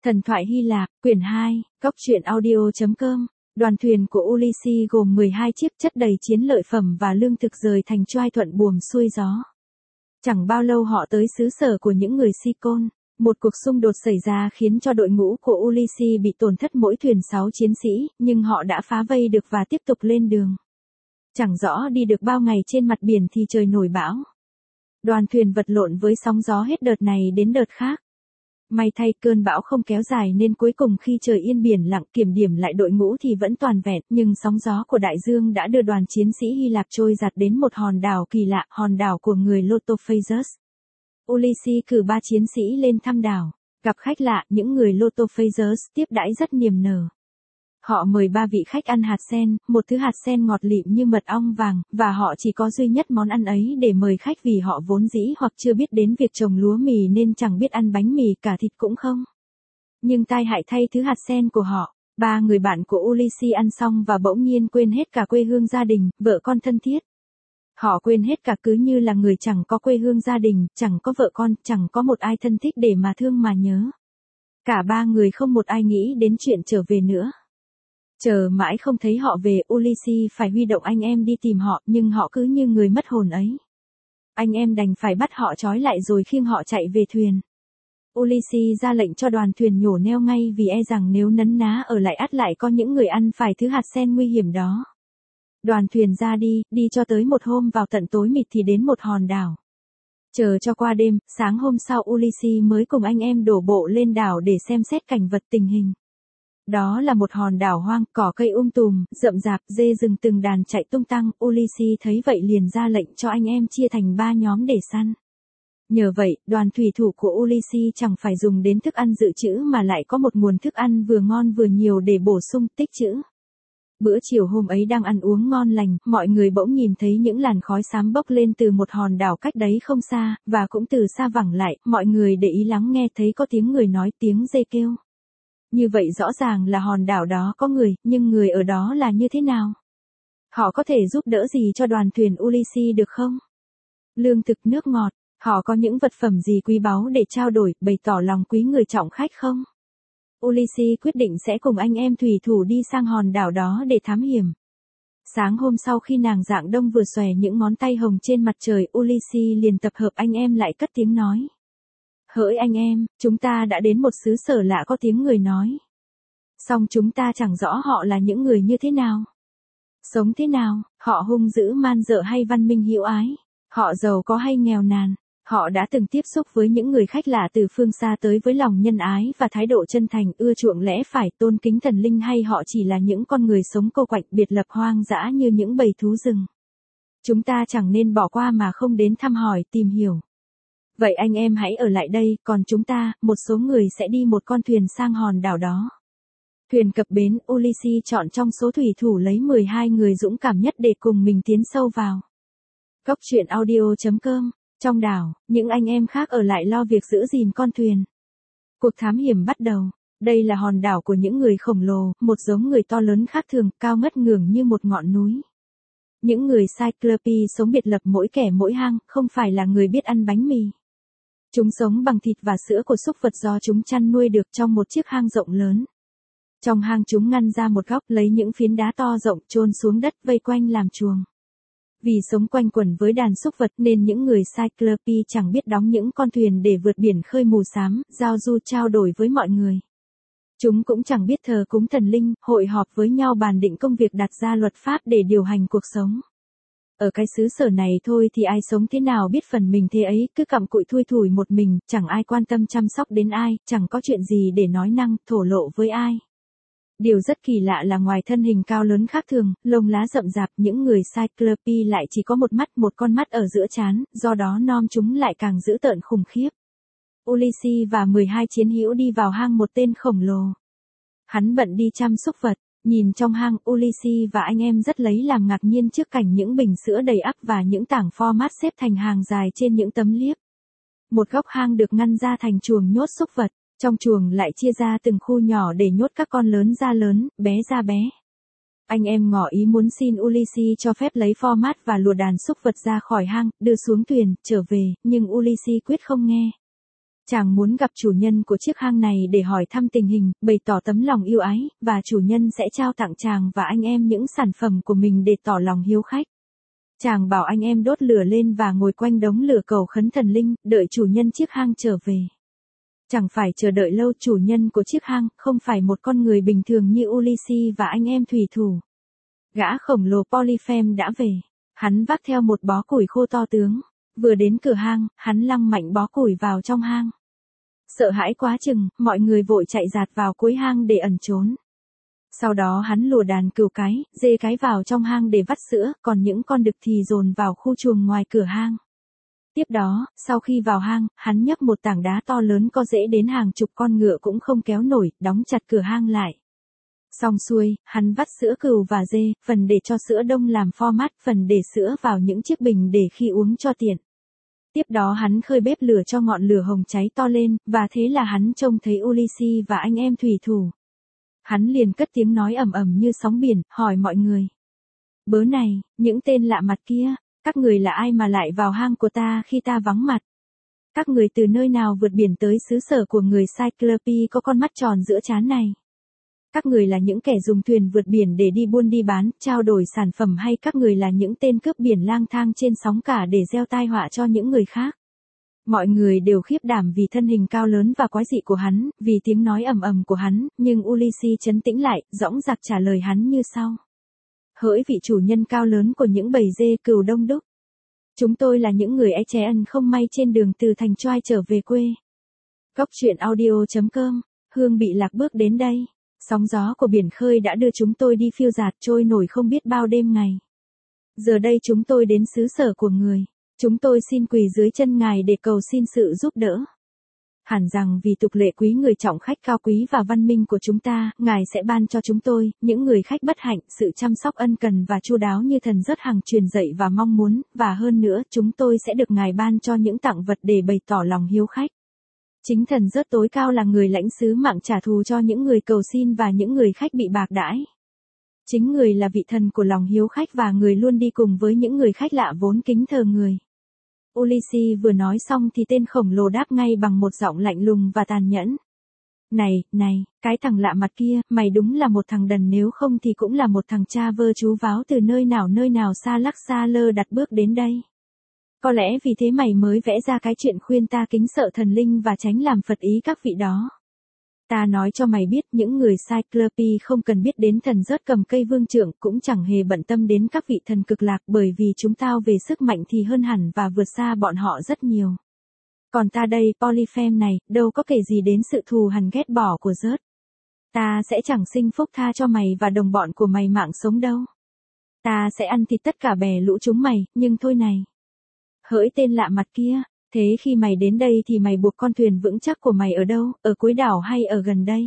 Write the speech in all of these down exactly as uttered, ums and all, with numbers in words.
Thần thoại Hy Lạp, quyển hai, góc truyện audio chấm com. Đoàn thuyền của Ulysses gồm mười hai chiếc chất đầy chiến lợi phẩm và lương thực rời thành Troy thuận buồm xuôi gió. Chẳng bao lâu họ tới xứ sở của những người Sikon. Một cuộc xung đột xảy ra khiến cho đội ngũ của Ulysses bị tổn thất mỗi thuyền sáu chiến sĩ, nhưng họ đã phá vây được và tiếp tục lên đường. Chẳng rõ đi được bao ngày trên mặt biển thì trời nổi bão. Đoàn thuyền vật lộn với sóng gió hết đợt này đến đợt khác. May thay cơn bão không kéo dài nên cuối cùng khi trời yên biển lặng kiểm điểm lại đội ngũ thì vẫn toàn vẹn, nhưng sóng gió của đại dương đã đưa đoàn chiến sĩ Hy Lạp trôi giạt đến một hòn đảo kỳ lạ, hòn đảo của người Lotophagus. Ulysses cử ba chiến sĩ lên thăm đảo, gặp khách lạ, những người Lotophagus tiếp đãi rất niềm nở. Họ mời ba vị khách ăn hạt sen, một thứ hạt sen ngọt lịm như mật ong vàng, và họ chỉ có duy nhất món ăn ấy để mời khách vì họ vốn dĩ hoặc chưa biết đến việc trồng lúa mì nên chẳng biết ăn bánh mì, cả thịt cũng không. Nhưng tai hại thay thứ hạt sen của họ, ba người bạn của Ulysses ăn xong và bỗng nhiên quên hết cả quê hương gia đình, vợ con thân thiết. Họ quên hết cả cứ như là người chẳng có quê hương gia đình, chẳng có vợ con, chẳng có một ai thân thích để mà thương mà nhớ. Cả ba người không một ai nghĩ đến chuyện trở về nữa. Chờ mãi không thấy họ về, Ulysses phải huy động anh em đi tìm họ, nhưng họ cứ như người mất hồn ấy. Anh em đành phải bắt họ trói lại rồi khiêng họ chạy về thuyền. Ulysses ra lệnh cho đoàn thuyền nhổ neo ngay vì e rằng nếu nấn ná ở lại ắt lại có những người ăn phải thứ hạt sen nguy hiểm đó. Đoàn thuyền ra đi, đi cho tới một hôm vào tận tối mịt thì đến một hòn đảo. Chờ cho qua đêm, sáng hôm sau Ulysses mới cùng anh em đổ bộ lên đảo để xem xét cảnh vật tình hình. Đó là một hòn đảo hoang, cỏ cây um tùm, rậm rạp, dê rừng từng đàn chạy tung tăng. Ulysses thấy vậy liền ra lệnh cho anh em chia thành ba nhóm để săn. Nhờ vậy, đoàn thủy thủ của Ulysses chẳng phải dùng đến thức ăn dự trữ mà lại có một nguồn thức ăn vừa ngon vừa nhiều để bổ sung, tích trữ. Bữa chiều hôm ấy đang ăn uống ngon lành, mọi người bỗng nhìn thấy những làn khói xám bốc lên từ một hòn đảo cách đấy không xa, và cũng từ xa vẳng lại, mọi người để ý lắng nghe thấy có tiếng người nói, tiếng dê kêu. Như vậy rõ ràng là hòn đảo đó có người, nhưng người ở đó là như thế nào? Họ có thể giúp đỡ gì cho đoàn thuyền Ulysses được không? Lương thực, nước ngọt, họ có những vật phẩm gì quý báu để trao đổi, bày tỏ lòng quý người trọng khách không? Ulysses quyết định sẽ cùng anh em thủy thủ đi sang hòn đảo đó để thám hiểm. Sáng hôm sau khi nàng Dạng Đông vừa xòe những ngón tay hồng trên mặt trời, Ulysses liền tập hợp anh em lại cất tiếng nói. Hỡi anh em, chúng ta đã đến một xứ sở lạ có tiếng người nói. Song chúng ta chẳng rõ họ là những người như thế nào. Sống thế nào, họ hung dữ man dợ hay văn minh hữu ái. Họ giàu có hay nghèo nàn. Họ đã từng tiếp xúc với những người khách lạ từ phương xa tới với lòng nhân ái và thái độ chân thành, ưa chuộng lẽ phải, tôn kính thần linh, hay họ chỉ là những con người sống cô quạnh biệt lập hoang dã như những bầy thú rừng. Chúng ta chẳng nên bỏ qua mà không đến thăm hỏi, tìm hiểu. Vậy anh em hãy ở lại đây, còn chúng ta, một số người sẽ đi một con thuyền sang hòn đảo đó. Thuyền cập bến, Ulysses chọn trong số thủy thủ lấy mười hai người dũng cảm nhất để cùng mình tiến sâu vào. Góc truyện audio chấm com. Trong đảo, những anh em khác ở lại lo việc giữ gìn con thuyền. Cuộc thám hiểm bắt đầu. Đây là hòn đảo của những người khổng lồ, một giống người to lớn khác thường, cao ngất ngưởng như một ngọn núi. Những người Cyclope sống biệt lập mỗi kẻ mỗi hang, không phải là người biết ăn bánh mì. Chúng sống bằng thịt và sữa của súc vật do chúng chăn nuôi được trong một chiếc hang rộng lớn. Trong hang chúng ngăn ra một góc, lấy những phiến đá to rộng chôn xuống đất vây quanh làm chuồng. Vì sống quanh quẩn với đàn súc vật nên những người Cyclope chẳng biết đóng những con thuyền để vượt biển khơi mù xám, giao du trao đổi với mọi người. Chúng cũng chẳng biết thờ cúng thần linh, hội họp với nhau bàn định công việc, đặt ra luật pháp để điều hành cuộc sống. Ở cái xứ sở này thôi thì ai sống thế nào biết phần mình thế ấy, cứ cặm cụi thui thủi một mình, chẳng ai quan tâm chăm sóc đến ai, chẳng có chuyện gì để nói năng, thổ lộ với ai. Điều rất kỳ lạ là ngoài thân hình cao lớn khác thường, lông lá rậm rạp, những người Cyclope lại chỉ có một mắt, một con mắt ở giữa trán, do đó nom chúng lại càng dữ tợn khủng khiếp. Ulysses và mười hai chiến hữu đi vào hang một tên khổng lồ. Hắn bận đi chăm súc vật. Nhìn trong hang, Ulysses và anh em rất lấy làm ngạc nhiên trước cảnh những bình sữa đầy ắp và những tảng format xếp thành hàng dài trên những tấm liếp. Một góc hang được ngăn ra thành chuồng nhốt súc vật, trong chuồng lại chia ra từng khu nhỏ để nhốt các con lớn ra lớn, bé ra bé. Anh em ngỏ ý muốn xin Ulysses cho phép lấy format và lùa đàn súc vật ra khỏi hang, đưa xuống thuyền, trở về, nhưng Ulysses quyết không nghe. Chàng muốn gặp chủ nhân của chiếc hang này để hỏi thăm tình hình, bày tỏ tấm lòng yêu ái, và chủ nhân sẽ trao tặng chàng và anh em những sản phẩm của mình để tỏ lòng hiếu khách. Chàng bảo anh em đốt lửa lên và ngồi quanh đống lửa cầu khấn thần linh, đợi chủ nhân chiếc hang trở về. Chẳng phải chờ đợi lâu, chủ nhân của chiếc hang không phải một con người bình thường như Ulysses và anh em thủy thủ. Gã khổng lồ Polyphem đã về. Hắn vác theo một bó củi khô to tướng. Vừa đến cửa hang, hắn lăng mạnh bó củi vào trong hang. Sợ hãi quá chừng, mọi người vội chạy dạt vào cuối hang để ẩn trốn. Sau đó hắn lùa đàn cừu cái, dê cái vào trong hang để vắt sữa, còn những con đực thì dồn vào khu chuồng ngoài cửa hang. Tiếp đó, sau khi vào hang, hắn nhấc một tảng đá to lớn có dễ đến hàng chục con ngựa cũng không kéo nổi, đóng chặt cửa hang lại. Xong xuôi, hắn vắt sữa cừu và dê, phần để cho sữa đông làm format, phần để sữa vào những chiếc bình để khi uống cho tiện. Tiếp đó hắn khơi bếp lửa cho ngọn lửa hồng cháy to lên, và thế là hắn trông thấy Ulysses và anh em thủy thủ. Hắn liền cất tiếng nói ầm ầm như sóng biển, hỏi mọi người. Bớ này, những tên lạ mặt kia, các người là ai mà lại vào hang của ta khi ta vắng mặt? Các người từ nơi nào vượt biển tới xứ sở của người Cyclope có con mắt tròn giữa trán này? Các người là những kẻ dùng thuyền vượt biển để đi buôn đi bán, trao đổi sản phẩm, hay các người là những tên cướp biển lang thang trên sóng cả để gieo tai họa cho những người khác? Mọi người đều khiếp đảm vì thân hình cao lớn và quái dị của hắn, vì tiếng nói ầm ầm của hắn, nhưng Ulysses trấn tĩnh lại, dõng dạc trả lời hắn như sau. Hỡi vị chủ nhân cao lớn của những bầy dê cừu đông đúc. Chúng tôi là những người Aegean không may trên đường từ thành Troy trở về quê. Góc truyện audio chấm com, Hương bị lạc bước đến đây. Sóng gió của biển khơi đã đưa chúng tôi đi phiêu dạt trôi nổi không biết bao đêm ngày. Giờ đây chúng tôi đến xứ sở của người. Chúng tôi xin quỳ dưới chân ngài để cầu xin sự giúp đỡ. Hẳn rằng vì tục lệ quý người trọng khách cao quý và văn minh của chúng ta, ngài sẽ ban cho chúng tôi, những người khách bất hạnh, sự chăm sóc ân cần và chu đáo như thần rớt hằng truyền dạy và mong muốn, và hơn nữa, chúng tôi sẽ được ngài ban cho những tặng vật để bày tỏ lòng hiếu khách. Chính thần rớt tối cao là người lãnh sứ mạng trả thù cho những người cầu xin và những người khách bị bạc đãi. Chính người là vị thần của lòng hiếu khách và người luôn đi cùng với những người khách lạ vốn kính thờ người. Ulysses vừa nói xong thì tên khổng lồ đáp ngay bằng một giọng lạnh lùng và tàn nhẫn. Này, này, cái thằng lạ mặt kia, mày đúng là một thằng đần, nếu không thì cũng là một thằng cha vơ chú váo từ nơi nào nơi nào xa lắc xa lơ đặt bước đến đây. Có lẽ vì thế mày mới vẽ ra cái chuyện khuyên ta kính sợ thần linh và tránh làm phật ý các vị đó. Ta nói cho mày biết, những người Cyclope không cần biết đến thần rớt cầm cây vương trượng, cũng chẳng hề bận tâm đến các vị thần cực lạc, bởi vì chúng tao về sức mạnh thì hơn hẳn và vượt xa bọn họ rất nhiều. Còn ta đây, Polyphem này, đâu có kể gì đến sự thù hằn ghét bỏ của rớt. Ta sẽ chẳng sinh phúc tha cho mày và đồng bọn của mày mạng sống đâu. Ta sẽ ăn thịt tất cả bè lũ chúng mày, nhưng thôi này. Hỡi tên lạ mặt kia, thế khi mày đến đây thì mày buộc con thuyền vững chắc của mày ở đâu, ở cuối đảo hay ở gần đây?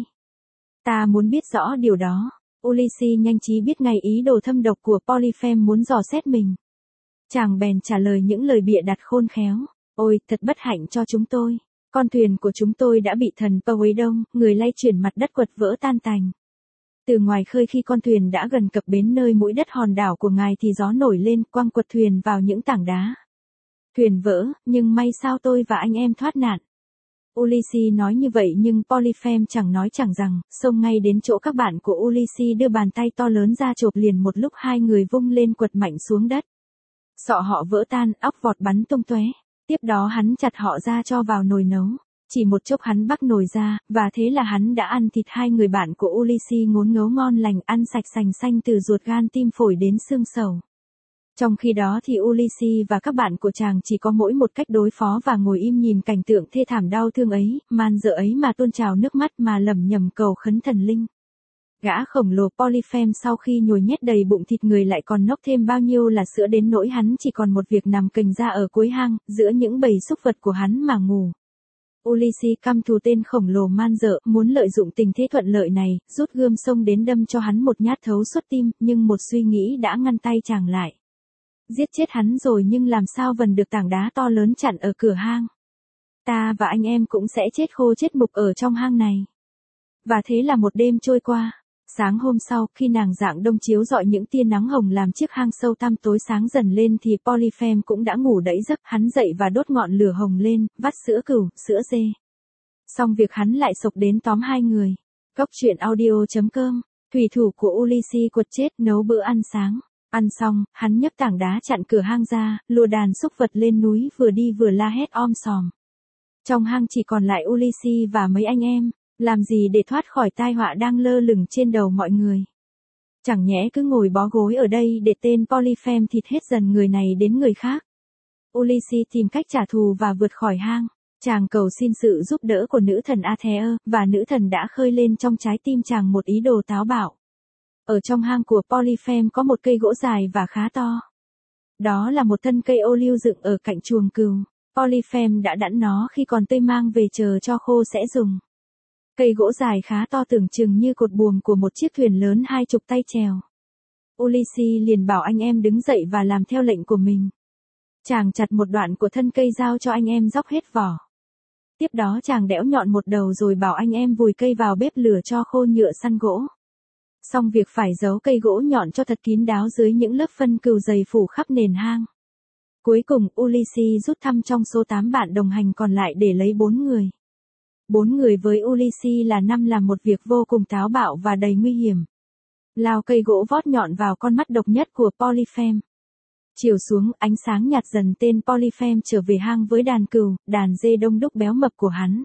Ta muốn biết rõ điều đó. Ulysses nhanh trí biết ngay ý đồ thâm độc của Polyphem muốn dò xét mình. Chàng bèn trả lời những lời bịa đặt khôn khéo. Ôi, thật bất hạnh cho chúng tôi. Con thuyền của chúng tôi đã bị thần Poseidon, người lay chuyển mặt đất, quật vỡ tan tành. Từ ngoài khơi khi con thuyền đã gần cập bến nơi mũi đất hòn đảo của ngài thì gió nổi lên, quăng quật thuyền vào những tảng đá. Thuyền vỡ, nhưng may sao tôi và anh em thoát nạn. Ulysses nói như vậy nhưng Polyphem chẳng nói chẳng rằng, xông ngay đến chỗ các bạn của Ulysses đưa bàn tay to lớn ra chộp liền một lúc, hai người vung lên quật mạnh xuống đất. Sọ họ vỡ tan, óc vọt bắn tung tóe. Tiếp đó hắn chặt họ ra cho vào nồi nấu. Chỉ một chốc hắn bắc nồi ra, và thế là hắn đã ăn thịt hai người bạn của Ulysses ngốn ngấu ngon lành, ăn sạch sành xanh từ ruột gan tim phổi đến xương sầu. Trong khi đó thì Ulysses và các bạn của chàng chỉ có mỗi một cách đối phó và ngồi im nhìn cảnh tượng thê thảm đau thương ấy, man dợ ấy mà tuôn trào nước mắt mà lẩm nhẩm cầu khấn thần linh. Gã khổng lồ Polyphem sau khi nhồi nhét đầy bụng thịt người lại còn nốc thêm bao nhiêu là sữa đến nỗi hắn chỉ còn một việc nằm cành ra ở cuối hang, giữa những bầy súc vật của hắn mà ngủ. Ulysses căm thù tên khổng lồ man dợ, muốn lợi dụng tình thế thuận lợi này, rút gươm xông đến đâm cho hắn một nhát thấu suốt tim, nhưng một suy nghĩ đã ngăn tay chàng lại. Giết chết hắn rồi nhưng làm sao vần được tảng đá to lớn chặn ở cửa hang. Ta và anh em cũng sẽ chết khô chết mục ở trong hang này. Và thế là một đêm trôi qua. Sáng hôm sau, khi nàng rạng đông chiếu rọi những tia nắng hồng làm chiếc hang sâu tăm tối sáng dần lên thì Polyphem cũng đã ngủ đẫy giấc. Hắn dậy và đốt ngọn lửa hồng lên, vắt sữa cừu, sữa dê. Xong việc hắn lại sộc đến tóm hai người. Cốc truyện audio chấm com, thủy thủ của Ulysses quật chết nấu bữa ăn sáng. Ăn xong, hắn nhấc tảng đá chặn cửa hang ra, lùa đàn súc vật lên núi vừa đi vừa la hét om sòm. Trong hang chỉ còn lại Ulysses và mấy anh em, làm gì để thoát khỏi tai họa đang lơ lửng trên đầu mọi người. Chẳng nhẽ cứ ngồi bó gối ở đây để tên Polyphem thịt hết dần người này đến người khác. Ulysses tìm cách trả thù và vượt khỏi hang. Chàng cầu xin sự giúp đỡ của nữ thần Athea, và nữ thần đã khơi lên trong trái tim chàng một ý đồ táo bạo. Ở trong hang của Polyphem có một cây gỗ dài và khá to. Đó là một thân cây ô liu dựng ở cạnh chuồng cừu. Polyphem đã đẵn nó khi còn tươi mang về chờ cho khô sẽ dùng. Cây gỗ dài khá to tưởng chừng như cột buồm của một chiếc thuyền lớn hai chục tay chèo. Ulysses liền bảo anh em đứng dậy và làm theo lệnh của mình. Chàng chặt một đoạn của thân cây giao cho anh em róc hết vỏ. Tiếp đó chàng đẽo nhọn một đầu rồi bảo anh em vùi cây vào bếp lửa cho khô nhựa săn gỗ. Xong việc phải giấu cây gỗ nhọn cho thật kín đáo dưới những lớp phân cừu dày phủ khắp nền hang. Cuối cùng Ulysses rút thăm trong số tám bạn đồng hành còn lại để lấy bốn người. Bốn người với Ulysses là năm làm một việc vô cùng táo bạo và đầy nguy hiểm. Lao cây gỗ vót nhọn vào con mắt độc nhất của Polyphem. Chiều xuống, ánh sáng nhạt dần, tên Polyphem trở về hang với đàn cừu, đàn dê đông đúc béo mập của hắn.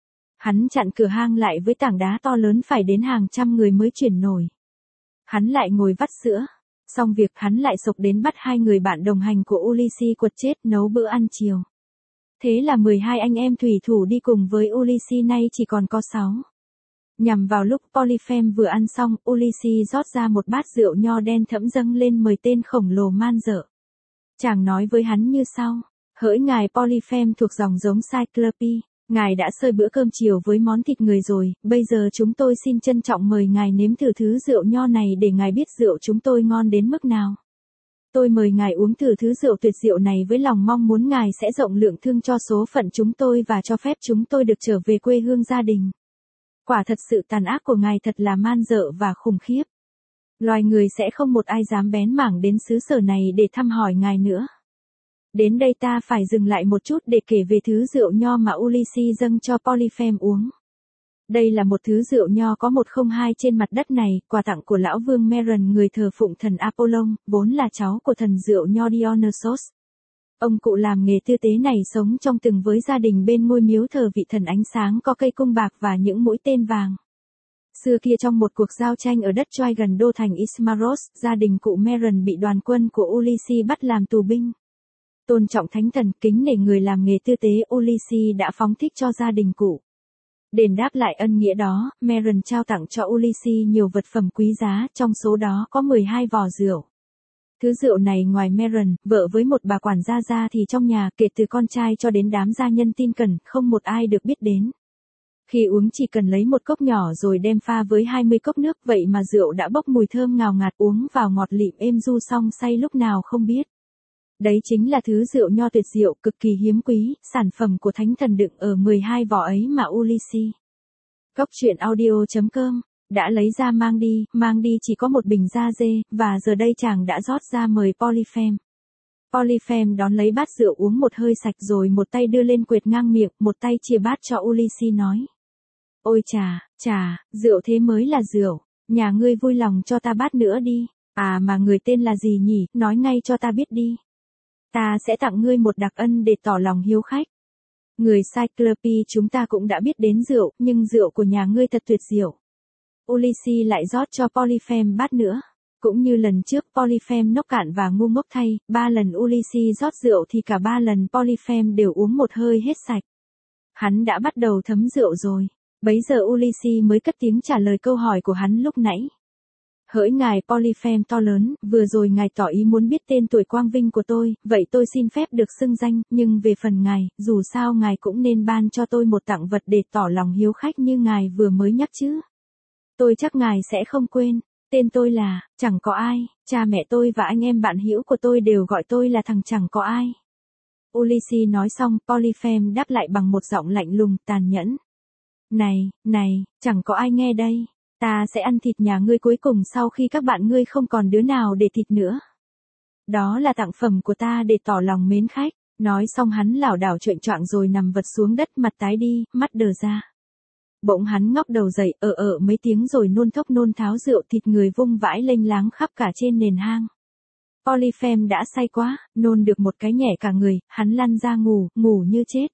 Hắn chặn cửa hang lại với tảng đá to lớn phải đến hàng trăm người mới chuyển nổi. Hắn lại ngồi vắt sữa. Xong việc hắn lại sộc đến bắt hai người bạn đồng hành của Ulysses quật chết nấu bữa ăn chiều. Thế là mười hai anh em thủy thủ đi cùng với Ulysses nay chỉ còn có sáu. Nhằm vào lúc Polyphem vừa ăn xong, Ulysses rót ra một bát rượu nho đen thẫm dâng lên mời tên khổng lồ man dợ. Chàng nói với hắn như sau: hỡi ngài Polyphem thuộc dòng giống Cyclope, ngài đã xơi bữa cơm chiều với món thịt người rồi, bây giờ chúng tôi xin trân trọng mời ngài nếm thử thứ rượu nho này để ngài biết rượu chúng tôi ngon đến mức nào. Tôi mời ngài uống thử thứ rượu tuyệt diệu này với lòng mong muốn ngài sẽ rộng lượng thương cho số phận chúng tôi và cho phép chúng tôi được trở về quê hương gia đình. Quả thật sự tàn ác của ngài thật là man dợ và khủng khiếp. Loài người sẽ không một ai dám bén mảng đến xứ sở này để thăm hỏi ngài nữa. Đến đây ta phải dừng lại một chút để kể về thứ rượu nho mà Ulysses dâng cho Polyphem uống. Đây là một thứ rượu nho có một không hai trên mặt đất này, quà tặng của lão vương Meron, người thờ phụng thần Apollon, vốn là cháu của thần rượu nho Dionysos. Ông cụ làm nghề tư tế này sống trong từng với gia đình bên ngôi miếu thờ vị thần ánh sáng có cây cung bạc và những mũi tên vàng. Xưa kia trong một cuộc giao tranh ở đất Troy gần đô thành Ismaros, gia đình cụ Meron bị đoàn quân của Ulysses bắt làm tù binh. Tôn trọng thánh thần, kính nể người làm nghề tư tế, Ulysses đã phóng thích cho gia đình cụ. Đền đáp lại ân nghĩa đó, Meron trao tặng cho Ulysses nhiều vật phẩm quý giá, trong số đó có mười hai vò rượu. Thứ rượu này ngoài Meron, vợ với một bà quản gia ra thì trong nhà, kể từ con trai cho đến đám gia nhân tin cẩn, không một ai được biết đến. Khi uống chỉ cần lấy một cốc nhỏ rồi đem pha với hai mươi cốc nước, vậy mà rượu đã bốc mùi thơm ngào ngạt, uống vào ngọt lịm êm du xong say lúc nào không biết. Đấy chính là thứ rượu nho tuyệt diệu, cực kỳ hiếm quý, sản phẩm của thánh thần đựng ở mười hai vỏ ấy mà Ulysses. Cốc truyện audio chấm com đã lấy ra mang đi, mang đi chỉ có một bình da dê, và giờ đây chàng đã rót ra mời Polyphem. Polyphem đón lấy bát rượu uống một hơi sạch rồi một tay đưa lên quệt ngang miệng, một tay chia bát cho Ulysses nói: ôi chà, chà, rượu thế mới là rượu, nhà ngươi vui lòng cho ta bát nữa đi. À mà người tên là gì nhỉ, nói ngay cho ta biết đi. Ta sẽ tặng ngươi một đặc ân để tỏ lòng hiếu khách. Người Cyclope chúng ta cũng đã biết đến rượu, nhưng rượu của nhà ngươi thật tuyệt diệu. Ulysses lại rót cho Polyphem bát nữa. Cũng như lần trước Polyphem nốc cạn và ngu ngốc thay, ba lần Ulysses rót rượu thì cả ba lần Polyphem đều uống một hơi hết sạch. Hắn đã bắt đầu thấm rượu rồi. Bấy giờ Ulysses mới cất tiếng trả lời câu hỏi của hắn lúc nãy. Hỡi ngài Polyphem to lớn, vừa rồi ngài tỏ ý muốn biết tên tuổi quang vinh của tôi, vậy tôi xin phép được xưng danh, nhưng về phần ngài, dù sao ngài cũng nên ban cho tôi một tặng vật để tỏ lòng hiếu khách như ngài vừa mới nhắc chứ. Tôi chắc ngài sẽ không quên, tên tôi là, chẳng có ai, cha mẹ tôi và anh em bạn hữu của tôi đều gọi tôi là thằng chẳng có ai. Ulysses nói xong, Polyphem đáp lại bằng một giọng lạnh lùng, tàn nhẫn. Này, này, chẳng có ai nghe đây. Ta sẽ ăn thịt nhà ngươi cuối cùng sau khi các bạn ngươi không còn đứa nào để thịt nữa. Đó là tặng phẩm của ta để tỏ lòng mến khách. Nói xong hắn lảo đảo choạng choạng rồi nằm vật xuống đất, mặt tái đi, mắt đờ ra. Bỗng hắn ngóc đầu dậy, ở ở mấy tiếng rồi nôn thốc nôn tháo rượu thịt người vung vãi lênh láng khắp cả trên nền hang. Polyphem đã say quá, nôn được một cái nhẹ cả người, hắn lăn ra ngủ, ngủ như chết.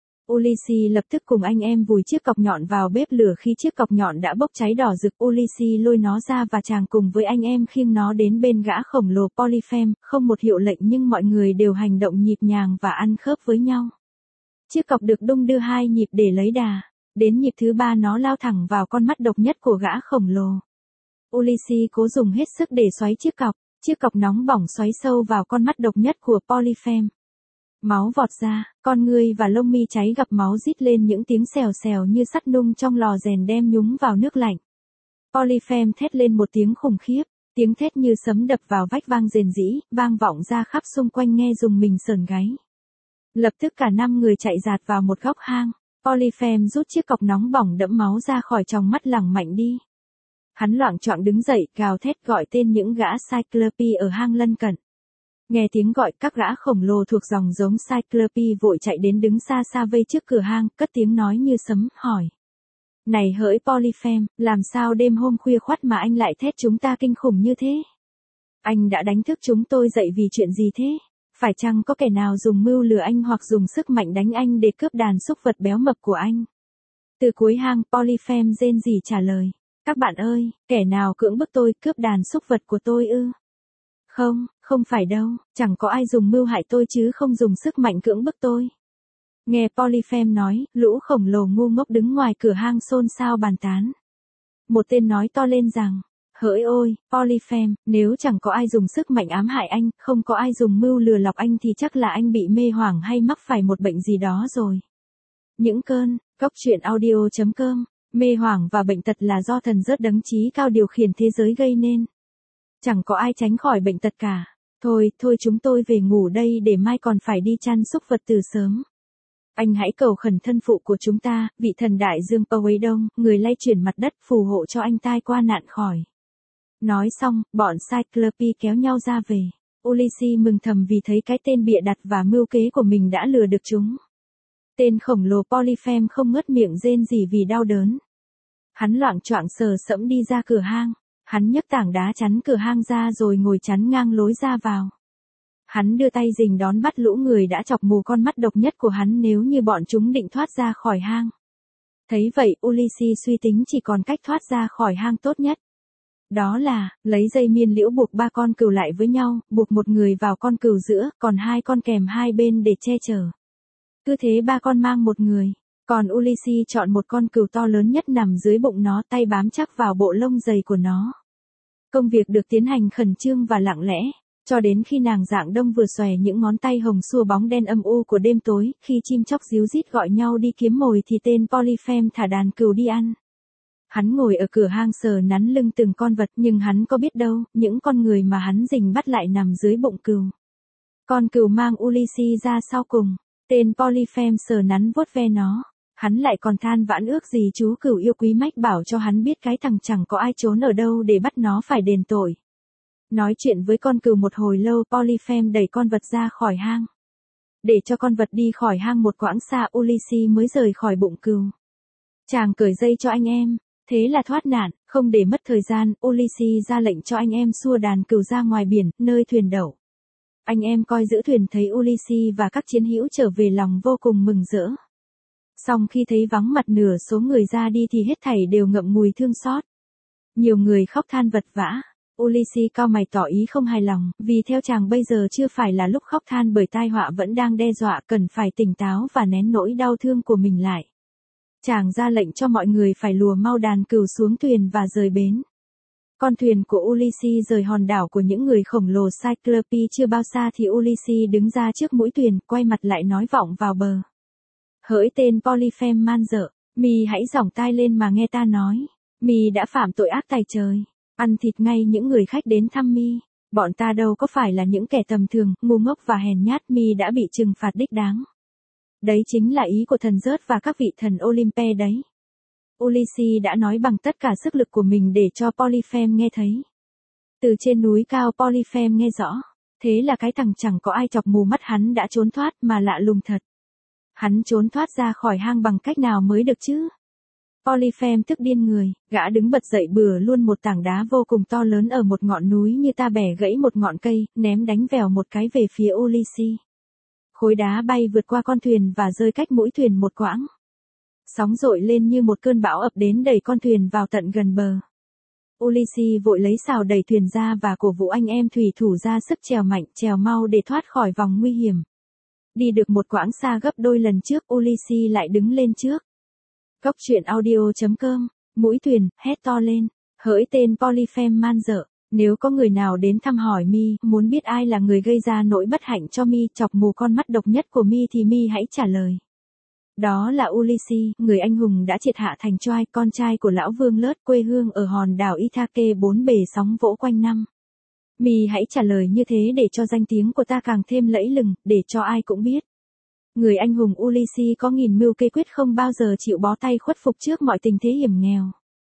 Ulysses lập tức cùng anh em vùi chiếc cọc nhọn vào bếp lửa. Khi chiếc cọc nhọn đã bốc cháy đỏ rực, Ulysses lôi nó ra và chàng cùng với anh em khiêng nó đến bên gã khổng lồ Polyphem, không một hiệu lệnh nhưng mọi người đều hành động nhịp nhàng và ăn khớp với nhau. Chiếc cọc được đung đưa hai nhịp để lấy đà. Đến nhịp thứ ba nó lao thẳng vào con mắt độc nhất của gã khổng lồ. Ulysses cố dùng hết sức để xoáy chiếc cọc, chiếc cọc nóng bỏng xoáy sâu vào con mắt độc nhất của Polyphem. Máu vọt ra, con ngươi và lông mi cháy gặp máu rít lên những tiếng xèo xèo như sắt nung trong lò rèn đem nhúng vào nước lạnh. Polyphem thét lên một tiếng khủng khiếp, tiếng thét như sấm đập vào vách vang rền rĩ, vang vọng ra khắp xung quanh nghe rùng mình sởn gáy. Lập tức cả năm người chạy dạt vào một góc hang. Polyphem rút chiếc cọc nóng bỏng đẫm máu ra khỏi tròng mắt lẳng mạnh đi. Hắn loạng choạng đứng dậy, gào thét gọi tên những gã Cyclope ở hang lân cận. Nghe tiếng gọi, các gã khổng lồ thuộc dòng giống Cyclope vội chạy đến đứng xa xa vây trước cửa hang, cất tiếng nói như sấm, hỏi. Này hỡi Polyphem, làm sao đêm hôm khuya khoắt mà anh lại thét chúng ta kinh khủng như thế? Anh đã đánh thức chúng tôi dậy vì chuyện gì thế? Phải chăng có kẻ nào dùng mưu lừa anh hoặc dùng sức mạnh đánh anh để cướp đàn súc vật béo mập của anh? Từ cuối hang, Polyphem rên rỉ trả lời. Các bạn ơi, kẻ nào cưỡng bức tôi cướp đàn súc vật của tôi ư? Không, không phải đâu, chẳng có ai dùng mưu hại tôi chứ không dùng sức mạnh cưỡng bức tôi. Nghe Polyphem nói, lũ khổng lồ ngu ngốc đứng ngoài cửa hang xôn xao bàn tán. Một tên nói to lên rằng, hỡi ôi, Polyphem, nếu chẳng có ai dùng sức mạnh ám hại anh, không có ai dùng mưu lừa lọc anh thì chắc là anh bị mê hoảng hay mắc phải một bệnh gì đó rồi. Những cơn, góc truyện audio chấm com, mê hoảng và bệnh tật là do thần rớt đấng trí cao điều khiển thế giới gây nên. Chẳng có ai tránh khỏi bệnh tật cả. Thôi, thôi chúng tôi về ngủ đây để mai còn phải đi chăn súc vật từ sớm. Anh hãy cầu khẩn thân phụ của chúng ta, vị thần đại dương Poseidon, người lay chuyển mặt đất phù hộ cho anh tai qua nạn khỏi. Nói xong, bọn Cyclope kéo nhau ra về. Ulysses mừng thầm vì thấy cái tên bịa đặt và mưu kế của mình đã lừa được chúng. Tên khổng lồ Polyphem không ngớt miệng rên rỉ vì đau đớn. Hắn loạng choạng sờ sẫm đi ra cửa hang. Hắn nhấc tảng đá chắn cửa hang ra rồi ngồi chắn ngang lối ra vào. Hắn đưa tay rình đón bắt lũ người đã chọc mù con mắt độc nhất của hắn nếu như bọn chúng định thoát ra khỏi hang. Thấy vậy, Ulysses suy tính chỉ còn cách thoát ra khỏi hang tốt nhất. Đó là, lấy dây miên liễu buộc ba con cừu lại với nhau, buộc một người vào con cừu giữa, còn hai con kèm hai bên để che chở. Cứ thế ba con mang một người. Còn Ulysses chọn một con cừu to lớn nhất nằm dưới bụng nó, tay bám chắc vào bộ lông dày của nó. Công việc được tiến hành khẩn trương và lặng lẽ, cho đến khi nàng Dạng Đông vừa xòe những ngón tay hồng xua bóng đen âm u của đêm tối, khi chim chóc ríu rít gọi nhau đi kiếm mồi thì tên Polyphem thả đàn cừu đi ăn. Hắn ngồi ở cửa hang sờ nắn lưng từng con vật nhưng hắn có biết đâu, những con người mà hắn rình bắt lại nằm dưới bụng cừu. Con cừu mang Ulysses ra sau cùng, tên Polyphem sờ nắn vuốt ve nó. Hắn lại còn than vãn ước gì chú cừu yêu quý mách bảo cho hắn biết cái thằng chẳng có ai trốn ở đâu để bắt nó phải đền tội. Nói chuyện với con cừu một hồi lâu, Polyphem đẩy con vật ra khỏi hang. Để cho con vật đi khỏi hang một quãng xa, Ulysses mới rời khỏi bụng cừu. Chàng cởi dây cho anh em, thế là thoát nạn. Không để mất thời gian, Ulysses ra lệnh cho anh em xua đàn cừu ra ngoài biển, nơi thuyền đậu. Anh em coi giữ thuyền thấy Ulysses và các chiến hữu trở về lòng vô cùng mừng rỡ. Song khi thấy vắng mặt nửa số người ra đi thì hết thảy đều ngậm ngùi thương xót. Nhiều người khóc than vật vã. Ulysses cau mày tỏ ý không hài lòng, vì theo chàng bây giờ chưa phải là lúc khóc than bởi tai họa vẫn đang đe dọa, cần phải tỉnh táo và nén nỗi đau thương của mình lại. Chàng ra lệnh cho mọi người phải lùa mau đàn cừu xuống thuyền và rời bến. Con thuyền của Ulysses rời hòn đảo của những người khổng lồ Cyclope chưa bao xa thì Ulysses đứng ra trước mũi thuyền, quay mặt lại nói vọng vào bờ. Hỡi tên Polyphem man dợ, mi hãy giỏng tai lên mà nghe ta nói. Mi đã phạm tội ác tày trời, ăn thịt ngay những người khách đến thăm mi. Bọn ta đâu có phải là những kẻ tầm thường, ngu ngốc và hèn nhát, mi đã bị trừng phạt đích đáng. Đấy chính là ý của thần rớt và các vị thần Olympe đấy. Ulysses đã nói bằng tất cả sức lực của mình để cho Polyphem nghe thấy. Từ trên núi cao Polyphem nghe rõ. Thế là cái thằng chẳng có ai chọc mù mắt hắn đã trốn thoát mà lạ lùng thật. Hắn trốn thoát ra khỏi hang bằng cách nào mới được chứ? Polyphem tức điên người, gã đứng bật dậy bừa luôn một tảng đá vô cùng to lớn ở một ngọn núi như ta bẻ gãy một ngọn cây, ném đánh vèo một cái về phía Ulysses. Khối đá bay vượt qua con thuyền và rơi cách mũi thuyền một quãng. Sóng dội lên như một cơn bão ập đến đẩy con thuyền vào tận gần bờ. Ulysses vội lấy sào đẩy thuyền ra và cổ vũ anh em thủy thủ ra sức chèo mạnh, chèo mau để thoát khỏi vòng nguy hiểm. Đi được một quãng xa gấp đôi lần trước, Ulysses lại đứng lên trước. Cốc truyện audio chấm com, mũi thuyền, hét to lên, hỡi tên Polyphem man dợ, nếu có người nào đến thăm hỏi mi, muốn biết ai là người gây ra nỗi bất hạnh cho mi, chọc mù con mắt độc nhất của mi thì mi hãy trả lời. Đó là Ulysses, người anh hùng đã triệt hạ thành Troy, con trai của lão vương Lớt, quê hương ở hòn đảo Ithake bốn bề sóng vỗ quanh năm. Mi hãy trả lời như thế để cho danh tiếng của ta càng thêm lẫy lừng, để cho ai cũng biết. Người anh hùng Ulysses có nghìn mưu kế quyết, không bao giờ chịu bó tay khuất phục trước mọi tình thế hiểm nghèo.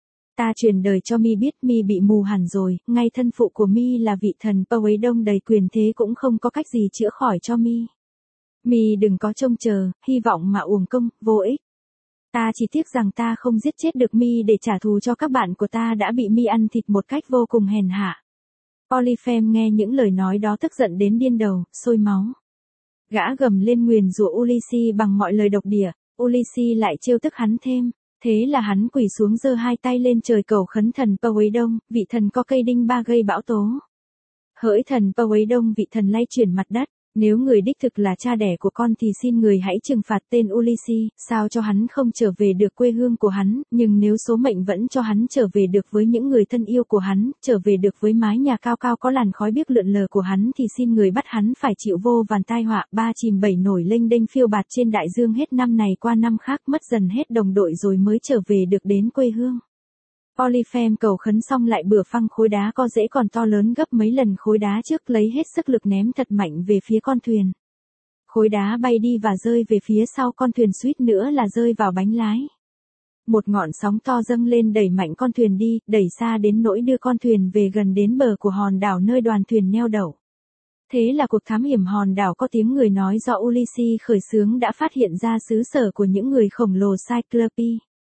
Ta truyền đời cho mi biết mi bị mù hẳn rồi, ngay thân phụ của mi là vị thần Poseidon đầy quyền thế cũng không có cách gì chữa khỏi cho mi. Mi đừng có trông chờ, hy vọng mà uổng công, vô ích. Ta chỉ tiếc rằng ta không giết chết được mi để trả thù cho các bạn của ta đã bị mi ăn thịt một cách vô cùng hèn hạ. Polyphem nghe những lời nói đó tức giận đến điên đầu, sôi máu. Gã gầm lên nguyền rủa Ulysses bằng mọi lời độc địa, Ulysses lại trêu tức hắn thêm, thế là hắn quỳ xuống giơ hai tay lên trời cầu khấn thần Poseidon, vị thần có cây đinh ba gây bão tố. Hỡi thần Poseidon, vị thần lay chuyển mặt đất, nếu người đích thực là cha đẻ của con thì xin người hãy trừng phạt tên Ulysses, sao cho hắn không trở về được quê hương của hắn, nhưng nếu số mệnh vẫn cho hắn trở về được với những người thân yêu của hắn, trở về được với mái nhà cao cao có làn khói biếc lượn lờ của hắn thì xin người bắt hắn phải chịu vô vàn tai họa, ba chìm bảy nổi lênh đênh phiêu bạt trên đại dương hết năm này qua năm khác, mất dần hết đồng đội rồi mới trở về được đến quê hương. Polyphem cầu khấn xong lại bừa phăng khối đá có rễ còn to lớn gấp mấy lần khối đá trước, lấy hết sức lực ném thật mạnh về phía con thuyền. Khối đá bay đi và rơi về phía sau con thuyền, suýt nữa là rơi vào bánh lái. Một ngọn sóng to dâng lên đẩy mạnh con thuyền đi, đẩy xa đến nỗi đưa con thuyền về gần đến bờ của hòn đảo nơi đoàn thuyền neo đậu. Thế là cuộc thám hiểm hòn đảo có tiếng người nói do Ulysses khởi xướng đã phát hiện ra xứ sở của những người khổng lồ Cyclope.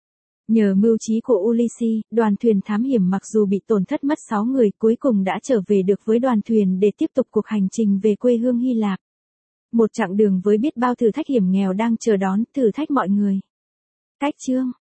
Nhờ mưu trí của Ulysses, đoàn thuyền thám hiểm mặc dù bị tổn thất mất sáu người cuối cùng đã trở về được với đoàn thuyền để tiếp tục cuộc hành trình về quê hương Hy Lạp. Một chặng đường với biết bao thử thách hiểm nghèo đang chờ đón, thử thách mọi người. Cách chương